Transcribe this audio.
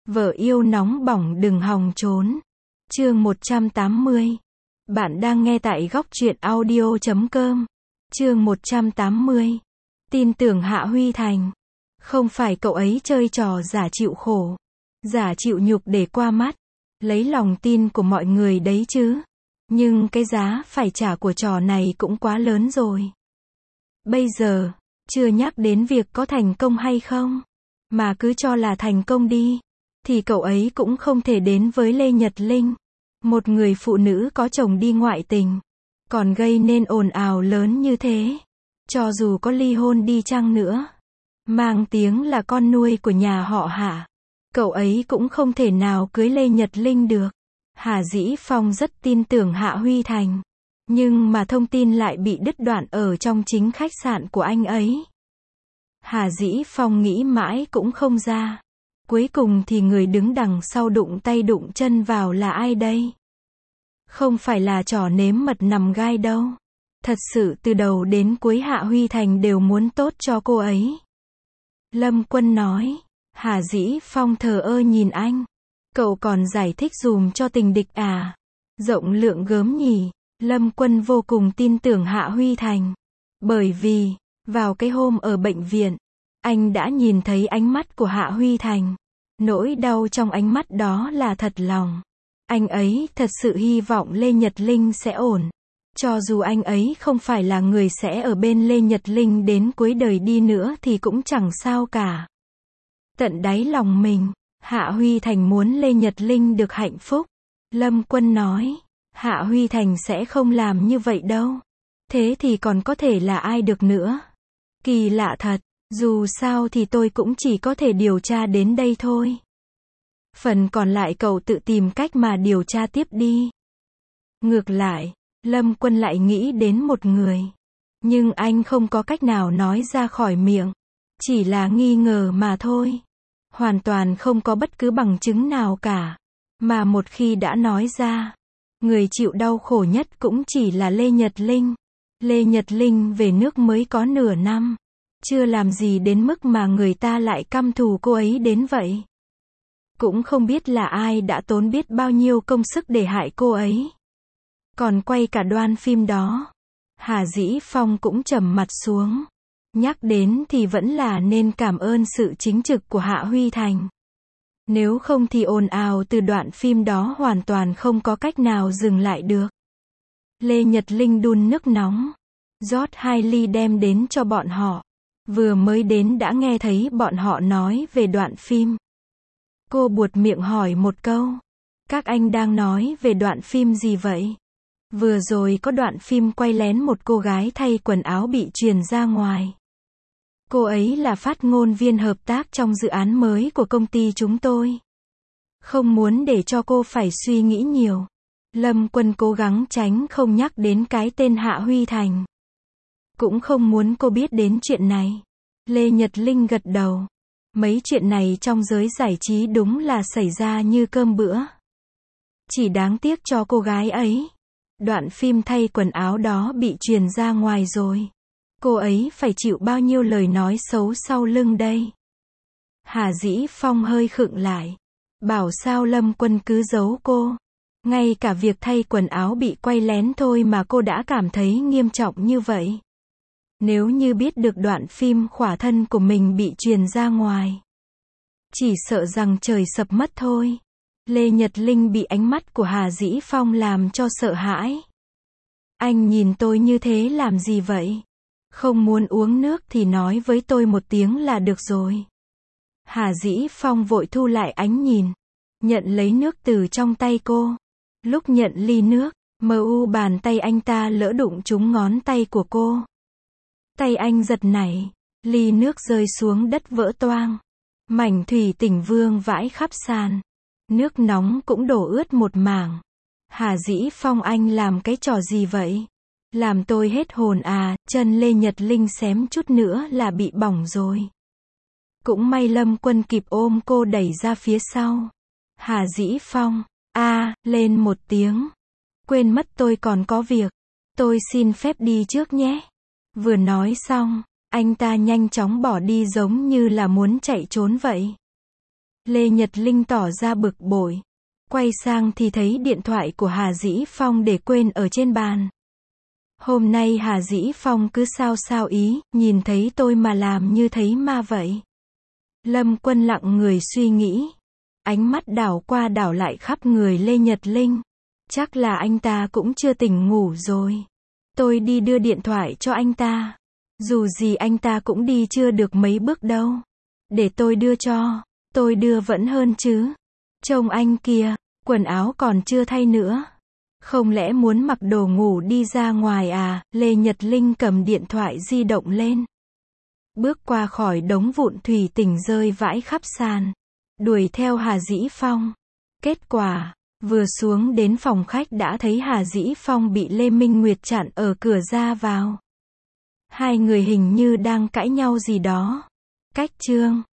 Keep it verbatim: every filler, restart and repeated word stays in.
Vợ yêu nóng bỏng đừng hòng trốn. Chương một trăm tám mươi. Bạn đang nghe tại góc truyện audio chấm com. Chương một trăm tám mươi. Tin tưởng Hạ Huy Thành. Không phải cậu ấy chơi trò giả chịu khổ, giả chịu nhục để qua mắt, lấy lòng tin của mọi người đấy chứ. Nhưng cái giá phải trả của trò này cũng quá lớn rồi. Bây giờ, chưa nhắc đến việc có thành công hay không, mà cứ cho là thành công đi, thì cậu ấy cũng không thể đến với Lê Nhật Linh, một người phụ nữ có chồng đi ngoại tình, còn gây nên ồn ào lớn như thế. Cho dù có ly hôn đi chăng nữa, mang tiếng là con nuôi của nhà họ Hạ, cậu ấy cũng không thể nào cưới Lê Nhật Linh được. Hà Dĩ Phong rất tin tưởng Hạ Huy Thành, nhưng mà thông tin lại bị đứt đoạn ở trong chính khách sạn của anh ấy. Hà Dĩ Phong nghĩ mãi cũng không ra. Cuối cùng thì người đứng đằng sau đụng tay đụng chân vào là ai đây? Không phải là trò nếm mật nằm gai đâu. Thật sự từ đầu đến cuối Hạ Huy Thành đều muốn tốt cho cô ấy. Lâm Quân nói. Hà Dĩ Phong thờ ơ nhìn anh. Cậu còn giải thích dùm cho tình địch à? Rộng lượng gớm nhỉ. Lâm Quân vô cùng tin tưởng Hạ Huy Thành. Bởi vì, vào cái hôm ở bệnh viện, anh đã nhìn thấy ánh mắt của Hạ Huy Thành. Nỗi đau trong ánh mắt đó là thật lòng. Anh ấy thật sự hy vọng Lê Nhật Linh sẽ ổn. Cho dù anh ấy không phải là người sẽ ở bên Lê Nhật Linh đến cuối đời đi nữa thì cũng chẳng sao cả. Tận đáy lòng mình, Hạ Huy Thành muốn Lê Nhật Linh được hạnh phúc. Lâm Quân nói, Hạ Huy Thành sẽ không làm như vậy đâu. Thế thì còn có thể là ai được nữa? Kỳ lạ thật, dù sao thì tôi cũng chỉ có thể điều tra đến đây thôi. Phần còn lại cậu tự tìm cách mà điều tra tiếp đi. Ngược lại, Lâm Quân lại nghĩ đến một người. Nhưng anh không có cách nào nói ra khỏi miệng. Chỉ là nghi ngờ mà thôi. Hoàn toàn không có bất cứ bằng chứng nào cả. Mà một khi đã nói ra, người chịu đau khổ nhất cũng chỉ là Lê Nhật Linh. Lê Nhật Linh về nước mới có nửa năm. Chưa làm gì đến mức mà người ta lại căm thù cô ấy đến vậy. Cũng không biết là ai đã tốn biết bao nhiêu công sức để hại cô ấy. Còn quay cả đoan phim đó. Hà Dĩ Phong cũng trầm mặt xuống. Nhắc đến thì vẫn là nên cảm ơn sự chính trực của Hạ Huy Thành. Nếu không thì ồn ào từ đoạn phim đó hoàn toàn không có cách nào dừng lại được. Lê Nhật Linh đun nước nóng, rót hai ly đem đến cho bọn họ. Vừa mới đến đã nghe thấy bọn họ nói về đoạn phim. Cô buột miệng hỏi một câu. Các anh đang nói về đoạn phim gì vậy? Vừa rồi có đoạn phim quay lén một cô gái thay quần áo bị truyền ra ngoài. Cô ấy là phát ngôn viên hợp tác trong dự án mới của công ty chúng tôi. Không muốn để cho cô phải suy nghĩ nhiều. Lâm Quân cố gắng tránh không nhắc đến cái tên Hạ Huy Thành. Cũng không muốn cô biết đến chuyện này. Lê Nhật Linh gật đầu. Mấy chuyện này trong giới giải trí đúng là xảy ra như cơm bữa. Chỉ đáng tiếc cho cô gái ấy. Đoạn phim thay quần áo đó bị truyền ra ngoài rồi. Cô ấy phải chịu bao nhiêu lời nói xấu sau lưng đây. Hà Dĩ Phong hơi khựng lại. Bảo sao Lâm Quân cứ giấu cô. Ngay cả việc thay quần áo bị quay lén thôi mà cô đã cảm thấy nghiêm trọng như vậy. Nếu như biết được đoạn phim khỏa thân của mình bị truyền ra ngoài, chỉ sợ rằng trời sập mất thôi. Lê Nhật Linh bị ánh mắt của Hà Dĩ Phong làm cho sợ hãi. Anh nhìn tôi như thế làm gì vậy? Không muốn uống nước thì nói với tôi một tiếng là được rồi. Hà Dĩ Phong vội thu lại ánh nhìn, nhận lấy nước từ trong tay cô. Lúc nhận ly nước, mờ u bàn tay anh ta lỡ đụng trúng ngón tay của cô. Tay anh giật nảy, ly nước rơi xuống đất vỡ toang. Mảnh thủy tinh vương vãi khắp sàn. Nước nóng cũng đổ ướt một mảng. Hà Dĩ Phong anh làm cái trò gì vậy? Làm tôi hết hồn à, chân Lê Nhật Linh xém chút nữa là bị bỏng rồi. Cũng may Lâm Quân kịp ôm cô đẩy ra phía sau. Hà Dĩ Phong, a à, lên một tiếng. Quên mất tôi còn có việc. Tôi xin phép đi trước nhé. Vừa nói xong, anh ta nhanh chóng bỏ đi giống như là muốn chạy trốn vậy. Lê Nhật Linh tỏ ra bực bội. Quay sang thì thấy điện thoại của Hà Dĩ Phong để quên ở trên bàn. Hôm nay Hà Dĩ Phong cứ sao sao ý, nhìn thấy tôi mà làm như thấy ma vậy. Lâm Quân lặng người suy nghĩ. Ánh mắt đảo qua đảo lại khắp người Lê Nhật Linh. Chắc là anh ta cũng chưa tỉnh ngủ rồi. Tôi đi đưa điện thoại cho anh ta. Dù gì anh ta cũng đi chưa được mấy bước đâu. Để tôi đưa cho. Tôi đưa vẫn hơn chứ. Trông anh kìa, quần áo còn chưa thay nữa. Không lẽ muốn mặc đồ ngủ đi ra ngoài à? Lê Nhật Linh cầm điện thoại di động lên. Bước qua khỏi đống vụn thủy tinh rơi vãi khắp sàn. Đuổi theo Hà Dĩ Phong. Kết quả, vừa xuống đến phòng khách đã thấy Hà Dĩ Phong bị Lê Minh Nguyệt chặn ở cửa ra vào. Hai người hình như đang cãi nhau gì đó. Cách Trương.